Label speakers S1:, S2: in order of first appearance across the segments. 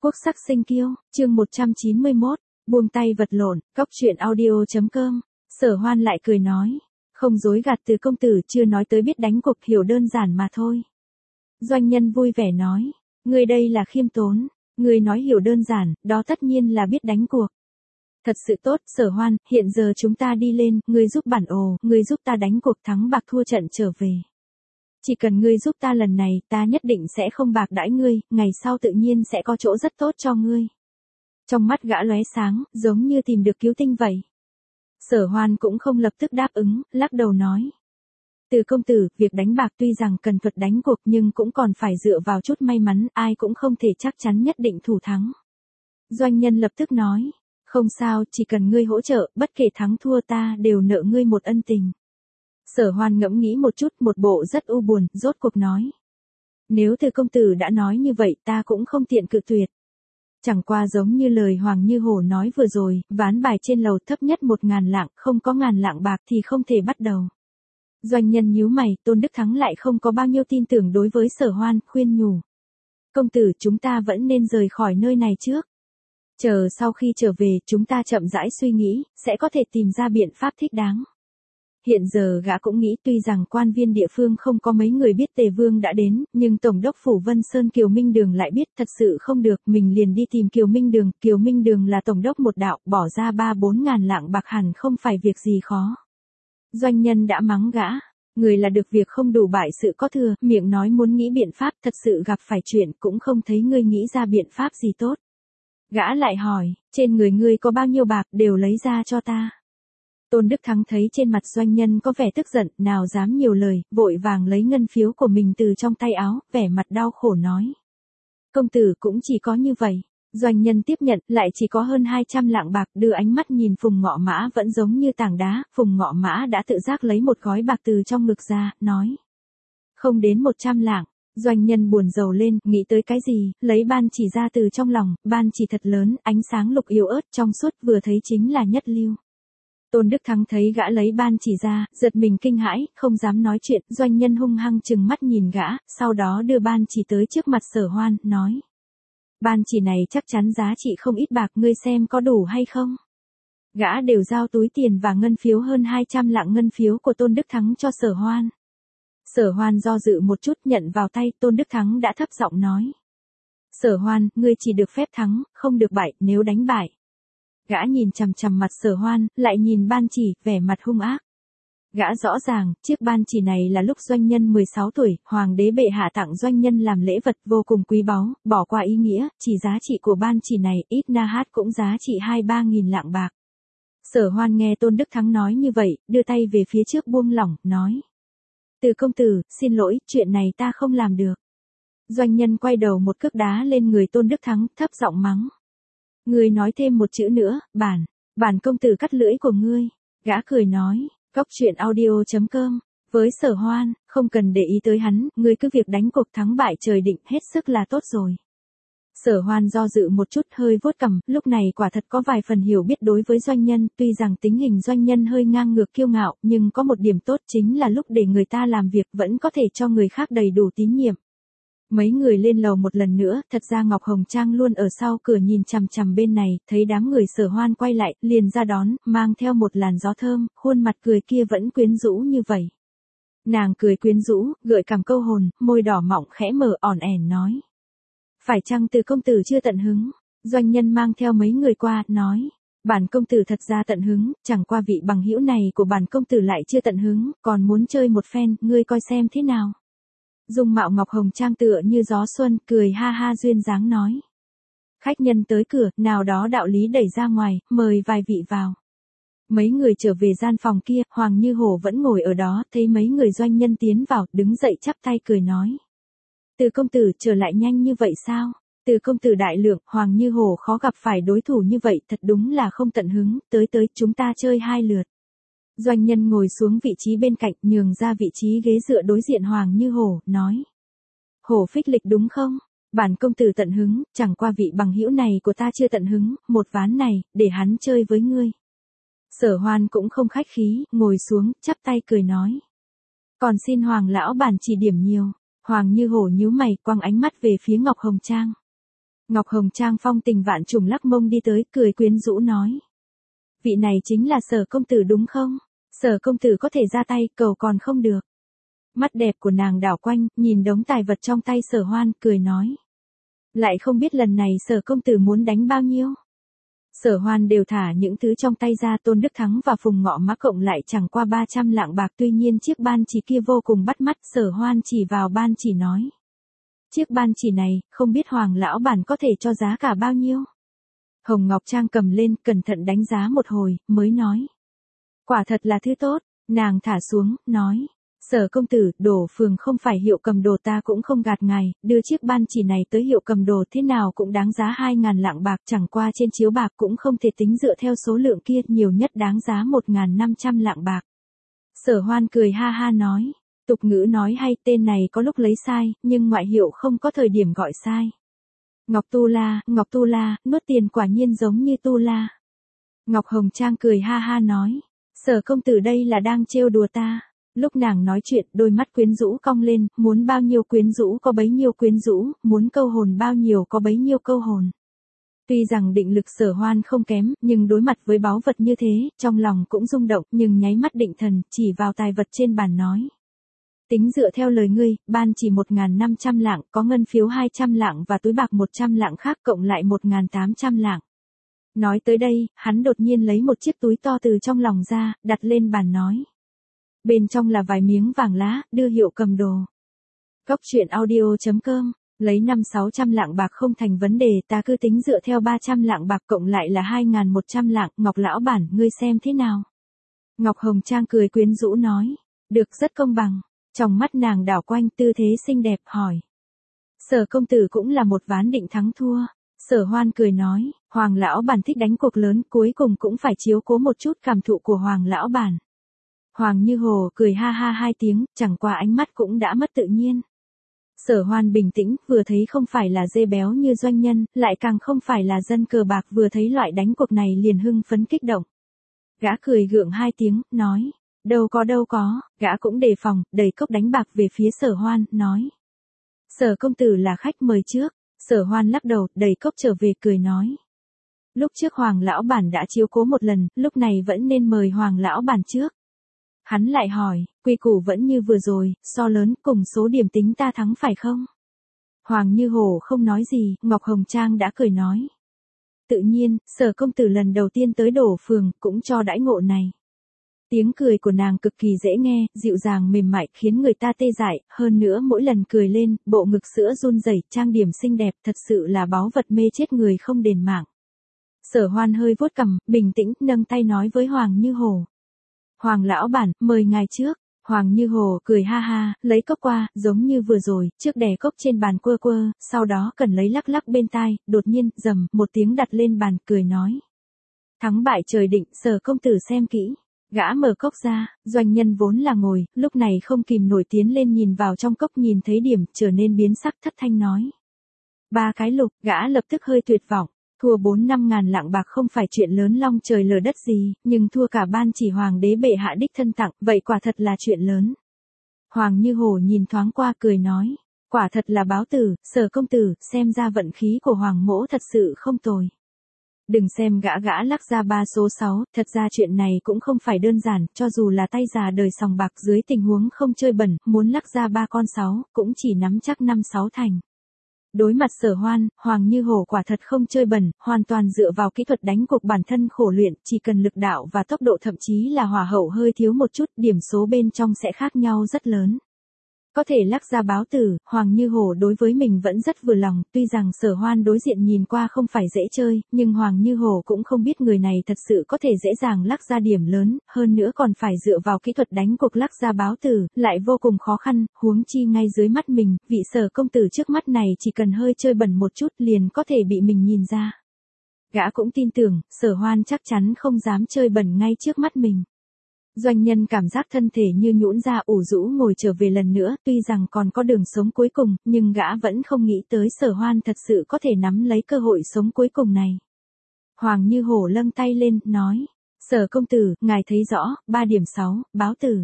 S1: Quốc sắc sinh kiêu, chương 191, buông tay vật lộn, cóc truyện audio.com. Sở Hoan lại cười nói, không dối gạt Từ công tử, chưa nói tới biết đánh cuộc, hiểu đơn giản mà thôi. Doanh nhân vui vẻ nói, ngươi đây là khiêm tốn, ngươi nói hiểu đơn giản, đó tất nhiên là biết đánh cuộc. Thật sự tốt, Sở Hoan, hiện giờ chúng ta đi lên, ngươi giúp bản ồ, ngươi giúp ta đánh cuộc thắng bạc thua trận trở về. Chỉ cần ngươi giúp ta lần này, ta nhất định sẽ không bạc đãi ngươi, ngày sau tự nhiên sẽ có chỗ rất tốt cho ngươi. Trong mắt gã lóe sáng, giống như tìm được cứu tinh vậy. Sở Hoan cũng không lập tức đáp ứng, lắc đầu nói. Từ công tử, việc đánh bạc tuy rằng cần thuật đánh cuộc nhưng cũng còn phải dựa vào chút may mắn, ai cũng không thể chắc chắn nhất định thủ thắng. Doanh nhân lập tức nói, không sao, chỉ cần ngươi hỗ trợ, bất kể thắng thua ta đều nợ ngươi một ân tình. Sở Hoan ngẫm nghĩ một chút, một bộ rất u buồn, rốt cuộc nói. Nếu Từ công tử đã nói như vậy ta cũng không tiện cự tuyệt. Chẳng qua giống như lời Hoàng Như Hổ nói vừa rồi, ván bài trên lầu thấp nhất 1.000 lạng, không có 1.000 lạng bạc thì không thể bắt đầu. Doanh nhân nhíu mày, Tôn Đức Thắng lại không có bao nhiêu tin tưởng đối với Sở Hoan, khuyên nhủ. Công tử, chúng ta vẫn nên rời khỏi nơi này trước. Chờ sau khi trở về, chúng ta chậm rãi suy nghĩ, sẽ có thể tìm ra biện pháp thích đáng. Hiện giờ gã cũng nghĩ tuy rằng quan viên địa phương không có mấy người biết Tề Vương đã đến, nhưng Tổng đốc Phủ Vân Sơn Kiều Minh Đường lại biết thật sự không được, mình liền đi tìm Kiều Minh Đường là Tổng đốc một đạo, bỏ ra 3-4 ngàn lạng bạc hẳn không phải việc gì khó. Doanh nhân đã mắng gã, người là được việc không đủ bại sự có thừa, miệng nói muốn nghĩ biện pháp, thật sự gặp phải chuyện cũng không thấy ngươi nghĩ ra biện pháp gì tốt. Gã lại hỏi, trên người ngươi có bao nhiêu bạc, đều lấy ra cho ta. Tôn Đức Thắng thấy trên mặt doanh nhân có vẻ tức giận, nào dám nhiều lời, vội vàng lấy ngân phiếu của mình từ trong tay áo, vẻ mặt đau khổ nói. Công tử cũng chỉ có như vậy. Doanh nhân tiếp nhận, lại chỉ có hơn 200 lạng bạc, đưa ánh mắt nhìn Phùng Ngọ Mã vẫn giống như tảng đá, Phùng Ngọ Mã đã tự giác lấy một gói bạc từ trong ngực ra, nói. Không đến 100 lạng. Doanh nhân buồn rầu lên, nghĩ tới cái gì, lấy ban chỉ ra từ trong lòng, ban chỉ thật lớn, ánh sáng lục yếu ớt trong suốt, vừa thấy chính là nhất lưu. Tôn Đức Thắng thấy gã lấy ban chỉ ra, giật mình kinh hãi, không dám nói chuyện, doanh nhân hung hăng chừng mắt nhìn gã, sau đó đưa ban chỉ tới trước mặt Sở Hoan, nói. Ban chỉ này chắc chắn giá trị không ít bạc, ngươi xem có đủ hay không? Gã đều giao túi tiền và ngân phiếu hơn 200 lạng ngân phiếu của Tôn Đức Thắng cho Sở Hoan. Sở Hoan do dự một chút nhận vào tay, Tôn Đức Thắng đã thấp giọng nói. Sở Hoan, ngươi chỉ được phép thắng, không được bại, nếu đánh bại. Gã nhìn chằm chằm mặt Sở Hoan, lại nhìn ban chỉ, vẻ mặt hung ác. Gã rõ ràng, chiếc ban chỉ này là lúc doanh nhân 16 tuổi, hoàng đế bệ hạ tặng doanh nhân làm lễ vật vô cùng quý báu, bỏ qua ý nghĩa, chỉ giá trị của ban chỉ này, ít na hát cũng giá trị 2-3 nghìn lạng bạc. Sở Hoan nghe Tôn Đức Thắng nói như vậy, đưa tay về phía trước buông lỏng, nói. Từ công tử, xin lỗi, chuyện này ta không làm được. Doanh nhân quay đầu một cước đá lên người Tôn Đức Thắng, thấp giọng mắng. Ngươi nói thêm một chữ nữa, bản công tử cắt lưỡi của ngươi. Gã cười nói, cóc truyện audio.com. Với Sở Hoan, không cần để ý tới hắn, ngươi cứ việc đánh cuộc thắng bại trời định, hết sức là tốt rồi. Sở Hoan do dự một chút, hơi vuốt cằm, lúc này quả thật có vài phần hiểu biết đối với doanh nhân, tuy rằng tính hình doanh nhân hơi ngang ngược kiêu ngạo, nhưng có một điểm tốt chính là lúc để người ta làm việc vẫn có thể cho người khác đầy đủ tín nhiệm. Mấy người lên lầu một lần nữa, thật ra Ngọc Hồng Trang luôn ở sau cửa nhìn chằm chằm bên này, thấy đám người Sở Hoan quay lại, liền ra đón, mang theo một làn gió thơm, khuôn mặt cười kia vẫn quyến rũ như vậy. Nàng cười quyến rũ, gợi cảm câu hồn, môi đỏ mọng khẽ mở ỏn ẻn nói. Phải chăng Từ công tử chưa tận hứng? Doanh nhân mang theo mấy người qua, nói. Bản công tử thật ra tận hứng, chẳng qua vị bằng hữu này của bản công tử lại chưa tận hứng, còn muốn chơi một phen, ngươi coi xem thế nào. Dung mạo Ngọc Hồng Trang tựa như gió xuân, cười ha ha duyên dáng nói. Khách nhân tới cửa, nào đó đạo lý đẩy ra ngoài, mời vài vị vào. Mấy người trở về gian phòng kia, Hoàng Như Hổ vẫn ngồi ở đó, thấy mấy người doanh nhân tiến vào, đứng dậy chắp tay cười nói. Từ công tử trở lại nhanh như vậy sao? Từ công tử đại lượng, Hoàng Như Hổ khó gặp phải đối thủ như vậy, thật đúng là không tận hứng, tới chúng ta chơi 2 lượt. Doanh nhân ngồi xuống vị trí bên cạnh, nhường ra vị trí ghế dựa đối diện Hoàng Như Hổ, nói. Hổ phích lịch đúng không? Bản công tử tận hứng, chẳng qua vị bằng hữu này của ta chưa tận hứng, một ván này, để hắn chơi với ngươi. Sở Hoan cũng không khách khí, ngồi xuống, chắp tay cười nói. Còn xin Hoàng lão bản chỉ điểm nhiều. Hoàng Như Hổ nhíu mày, quăng ánh mắt về phía Ngọc Hồng Trang. Ngọc Hồng Trang phong tình vạn trùng lắc mông đi tới, cười quyến rũ nói. Vị này chính là Sở công tử đúng không? Sở công tử có thể ra tay, cầu còn không được. Mắt đẹp của nàng đảo quanh, nhìn đống tài vật trong tay Sở Hoan, cười nói. Lại không biết lần này Sở công tử muốn đánh bao nhiêu. Sở Hoan đều thả những thứ trong tay ra, Tôn Đức Thắng và Phùng Ngọ Mã cộng lại chẳng qua 300 lạng bạc, tuy nhiên chiếc ban chỉ kia vô cùng bắt mắt, Sở Hoan chỉ vào ban chỉ nói. Chiếc ban chỉ này, không biết Hoàng lão bản có thể cho giá cả bao nhiêu. Hồng Ngọc Trang cầm lên, cẩn thận đánh giá một hồi, mới nói. Quả thật là thứ tốt, nàng thả xuống, nói. Sở công tử, Đổ Phường không phải hiệu cầm đồ, ta cũng không gạt ngài, đưa chiếc ban chỉ này tới hiệu cầm đồ thế nào cũng đáng giá 2.000 lạng bạc, chẳng qua trên chiếu bạc cũng không thể tính dựa theo số lượng kia, nhiều nhất đáng giá 1.500 lạng bạc. Sở Hoan cười ha ha nói, tục ngữ nói hay, tên này có lúc lấy sai, nhưng ngoại hiệu không có thời điểm gọi sai. Ngọc Tu La, nuốt tiền quả nhiên giống như Tu La. Ngọc Hồng Trang cười ha ha nói, Sở công tử đây là đang trêu đùa ta. Lúc nàng nói chuyện, đôi mắt quyến rũ cong lên, muốn bao nhiêu quyến rũ có bấy nhiêu quyến rũ, muốn câu hồn bao nhiêu có bấy nhiêu câu hồn. Tuy rằng định lực Sở Hoan không kém, nhưng đối mặt với báu vật như thế, trong lòng cũng rung động, nhưng nháy mắt định thần, chỉ vào tài vật trên bàn nói. Tính dựa theo lời ngươi, ban chỉ 1.500 lạng, có ngân phiếu 200 lạng và túi bạc 100 lạng khác, cộng lại 1.800 lạng. Nói tới đây, hắn đột nhiên lấy một chiếc túi to từ trong lòng ra, đặt lên bàn nói. Bên trong là vài miếng vàng lá, đưa hiệu cầm đồ. Góc truyện audio.com, lấy 500-600 lạng bạc không thành vấn đề, ta cứ tính dựa theo 300 lạng bạc cộng lại là 2.100 lạng, Ngọc lão bản, ngươi xem thế nào? Ngọc Hồng Trang cười quyến rũ nói, được, rất công bằng. Trong mắt nàng đảo quanh, tư thế xinh đẹp, hỏi. Sở công tử cũng là một ván định thắng thua. Sở Hoan cười nói, Hoàng lão bản thích đánh cuộc lớn, cuối cùng cũng phải chiếu cố một chút cảm thụ của Hoàng lão bản. Hoàng Như Hồ cười ha ha 2 tiếng, chẳng qua ánh mắt cũng đã mất tự nhiên. Sở Hoan bình tĩnh, vừa thấy không phải là dê béo như doanh nhân, lại càng không phải là dân cờ bạc, vừa thấy loại đánh cuộc này liền hưng phấn kích động. Gã cười gượng 2 tiếng, nói, đâu có, gã cũng đề phòng, đẩy cốc đánh bạc về phía Sở Hoan, nói. Sở công tử là khách mời trước. Sở Hoan lắc đầu, đẩy cốc trở về, cười nói. Lúc trước Hoàng lão bản đã chiếu cố một lần, lúc này vẫn nên mời Hoàng lão bản trước. Hắn lại hỏi, quy củ vẫn như vừa rồi, so lớn, cùng số điểm tính ta thắng phải không? Hoàng Như Hồ không nói gì, Ngọc Hồng Trang đã cười nói. Tự nhiên, Sở công tử lần đầu tiên tới Đổ Phường, cũng cho đãi ngộ này. Tiếng cười của nàng cực kỳ dễ nghe, dịu dàng mềm mại, khiến người ta tê dại, hơn nữa mỗi lần cười lên, bộ ngực sữa run rẩy, trang điểm xinh đẹp, thật sự là báu vật mê chết người không đền mạng. Sở Hoan hơi vuốt cằm, bình tĩnh, nâng tay nói với Hoàng Như Hồ. Hoàng lão bản, mời ngài trước. Hoàng Như Hồ cười ha ha, lấy cốc qua, giống như vừa rồi, trước đè cốc trên bàn quơ quơ, sau đó cần lấy lắc lắc bên tai, đột nhiên, rầm, một tiếng đặt lên bàn, cười nói. Thắng bại trời định, Sở công tử xem kỹ. Gã mở cốc ra, doanh nhân vốn là ngồi, lúc này không kìm nổi tiến lên nhìn vào trong cốc, nhìn thấy điểm, trở nên biến sắc, thất thanh nói. 3 cái lục, gã lập tức hơi tuyệt vọng. Thua 4-5 ngàn lạng bạc không phải chuyện lớn long trời lở đất gì, nhưng thua cả ban chỉ hoàng đế bệ hạ đích thân tặng, vậy quả thật là chuyện lớn. Hoàng Như Hồ nhìn thoáng qua, cười nói, quả thật là báo tử, Sở công tử, xem ra vận khí của Hoàng mỗ thật sự không tồi. Đừng xem gã lắc ra 3 số 6, thật ra chuyện này cũng không phải đơn giản, cho dù là tay già đời sòng bạc dưới tình huống không chơi bẩn, muốn lắc ra 3 con 6, cũng chỉ nắm chắc 5-6 thành. Đối mặt Sở Hoan, Hoàng Như Hồ quả thật không chơi bẩn, hoàn toàn dựa vào kỹ thuật đánh cuộc bản thân khổ luyện, chỉ cần lực đạo và tốc độ, thậm chí là hỏa hậu hơi thiếu một chút, điểm số bên trong sẽ khác nhau rất lớn. Có thể lắc ra báo tử, Hoàng Như Hồ đối với mình vẫn rất vừa lòng, tuy rằng Sở Hoan đối diện nhìn qua không phải dễ chơi, nhưng Hoàng Như Hồ cũng không biết người này thật sự có thể dễ dàng lắc ra điểm lớn, hơn nữa còn phải dựa vào kỹ thuật đánh cuộc lắc ra báo tử, lại vô cùng khó khăn, huống chi ngay dưới mắt mình, vị Sở công tử trước mắt này chỉ cần hơi chơi bẩn một chút liền có thể bị mình nhìn ra. Gã cũng tin tưởng, Sở Hoan chắc chắn không dám chơi bẩn ngay trước mắt mình. Doanh nhân cảm giác thân thể như nhũn ra, ủ rũ ngồi trở về lần nữa, tuy rằng còn có đường sống cuối cùng, nhưng gã vẫn không nghĩ tới Sở Hoan thật sự có thể nắm lấy cơ hội sống cuối cùng này. Hoàng Như Hổ lâng tay lên, nói, Sở công tử, ngài thấy rõ, 3 điểm 6, báo tử.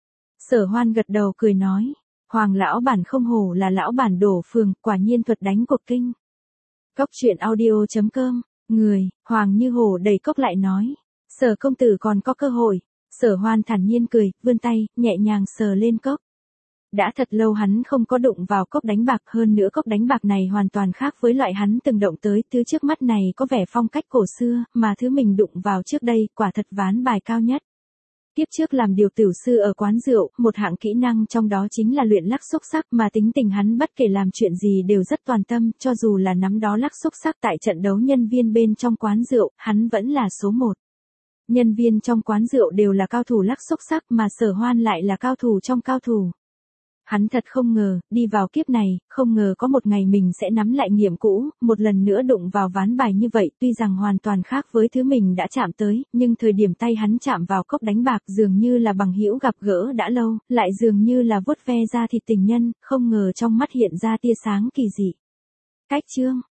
S1: Sở Hoan gật đầu cười nói, Hoàng lão bản không hổ là lão bản Đổ Phường, quả nhiên thuật đánh cuộc kinh. Cốc truyện audio.com, người, Hoàng Như Hổ đẩy cốc lại nói. Sở công tử còn có cơ hội. Sở Hoan thản nhiên cười, vươn tay, nhẹ nhàng sờ lên cốc. Đã thật lâu hắn không có đụng vào cốc đánh bạc, hơn nữa cốc đánh bạc này hoàn toàn khác với loại hắn từng động tới, thứ trước mắt này có vẻ phong cách cổ xưa, mà thứ mình đụng vào trước đây, quả thật ván bài cao nhất. Tiếp trước làm điều tiểu sư ở quán rượu, một hạng kỹ năng trong đó chính là luyện lắc xúc sắc, mà tính tình hắn bất kể làm chuyện gì đều rất toàn tâm, cho dù là nắm đó lắc xúc sắc tại trận đấu nhân viên bên trong quán rượu, hắn vẫn là số 1. Nhân viên trong quán rượu đều là cao thủ lắc xúc sắc, mà Sở Hoan lại là cao thủ trong cao thủ. Hắn thật không ngờ, đi vào kiếp này, không ngờ có một ngày mình sẽ nắm lại nghiệm cũ, một lần nữa đụng vào ván bài như vậy, tuy rằng hoàn toàn khác với thứ mình đã chạm tới, nhưng thời điểm tay hắn chạm vào cốc đánh bạc dường như là bằng hữu gặp gỡ đã lâu, lại dường như là vuốt ve da thịt tình nhân, không ngờ trong mắt hiện ra tia sáng kỳ dị. Cách chương